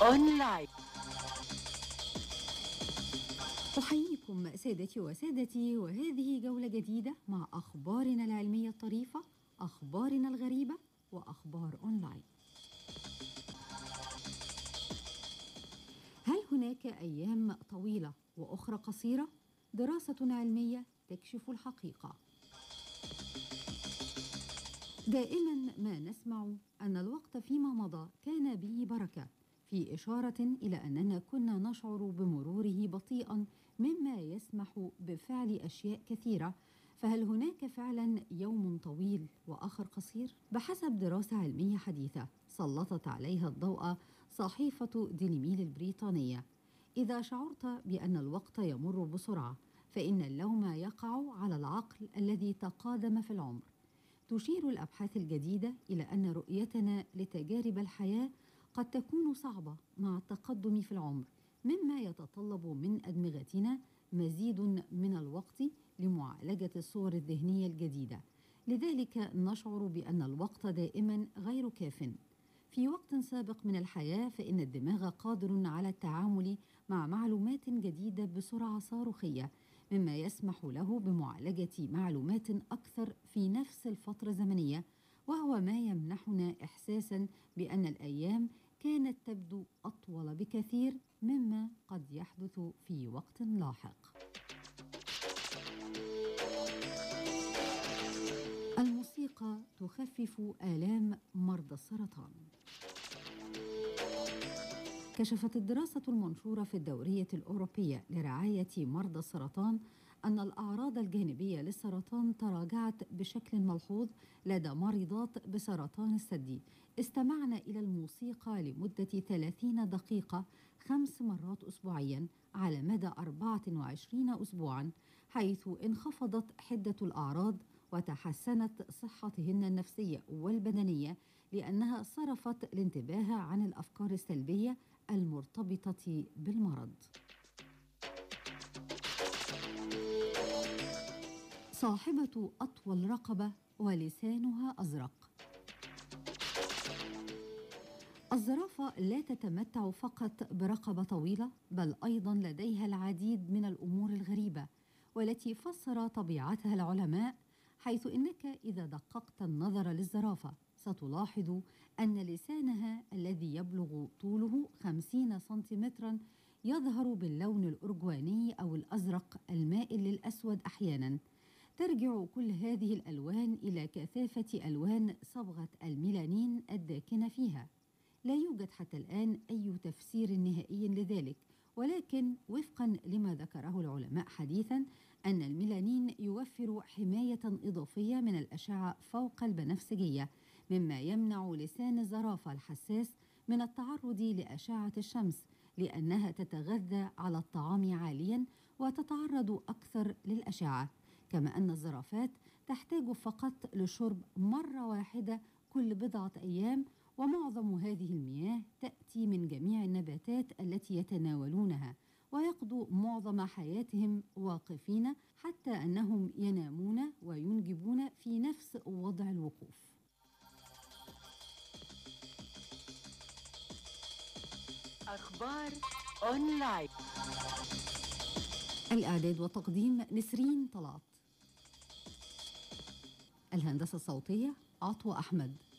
أونلاين. أحييكم سادتي وسادتي، وهذه جولة جديدة مع أخبارنا العلمية الطريفة، أخبارنا الغريبة، وأخبار أونلاين. هل هناك أيام طويلة وأخرى قصيرة؟ دراسة علمية تكشف الحقيقة. دائما ما نسمع أن الوقت فيما مضى كان به بركة، في إشارة إلى أننا كنا نشعر بمروره بطيئا، مما يسمح بفعل أشياء كثيرة. فهل هناك فعلا يوم طويل وآخر قصير؟ بحسب دراسة علمية حديثة سلطت عليها الضوء صحيفة ديلي ميل البريطانية، إذا شعرت بأن الوقت يمر بسرعة فإن اللوم يقع على العقل الذي تقادم في العمر. تشير الأبحاث الجديدة إلى أن رؤيتنا لتجارب الحياة قد تكون صعبة مع التقدم في العمر، مما يتطلب من أدمغتنا مزيد من الوقت لمعالجة الصور الذهنية الجديدة. لذلك نشعر بأن الوقت دائما غير كاف. في وقت سابق من الحياة فإن الدماغ قادر على التعامل مع معلومات جديدة بسرعة صاروخية، مما يسمح له بمعالجة معلومات أكثر في نفس الفترة الزمنية، وهو ما يمنحنا إحساسا بأن الأيام كانت تبدو أطول بكثير مما قد يحدث في وقت لاحق. الموسيقى تخفف آلام مرضى السرطان. كشفت الدراسة المنشورة في الدورية الأوروبية لرعاية مرضى السرطان أن الأعراض الجانبية للسرطان تراجعت بشكل ملحوظ لدى مريضات بسرطان الثدي استمعن إلى الموسيقى لمدة 30 دقيقة 5 مرات أسبوعيا على مدى 24 أسبوعا، حيث انخفضت حدة الأعراض وتحسنت صحتهن النفسية والبدنية، لأنها صرفت الانتباه عن الأفكار السلبية المرتبطة بالمرض. صاحبة أطول رقبة ولسانها أزرق. الزرافة لا تتمتع فقط برقبة طويلة، بل أيضا لديها العديد من الأمور الغريبة والتي فسر طبيعتها العلماء، حيث إنك إذا دققت النظر للزرافة ستلاحظ أن لسانها الذي يبلغ طوله 50 سنتيمترا يظهر باللون الأرجواني أو الأزرق المائل للأسود أحيانا. ترجع كل هذه الألوان إلى كثافة ألوان صبغة الميلانين الداكنة فيها. لا يوجد حتى الآن أي تفسير نهائي لذلك، ولكن وفقا لما ذكره العلماء حديثا أن الميلانين يوفر حماية إضافية من الأشعة فوق البنفسجية، مما يمنع لسان الزرافة الحساس من التعرض لأشعة الشمس، لأنها تتغذى على الطعام عاليا وتتعرض أكثر للأشعة. كما أن الزرافات تحتاج فقط لشرب مرة واحدة كل بضعة أيام، ومعظم هذه المياه تأتي من جميع النباتات التي يتناولونها، ويقضوا معظم حياتهم واقفين، حتى أنهم ينامون وينجبون في نفس وضع الوقوف. أخبار أونلاين. الإعداد وتقديم نسرين طلعت. الهندسة الصوتية عطوة أحمد.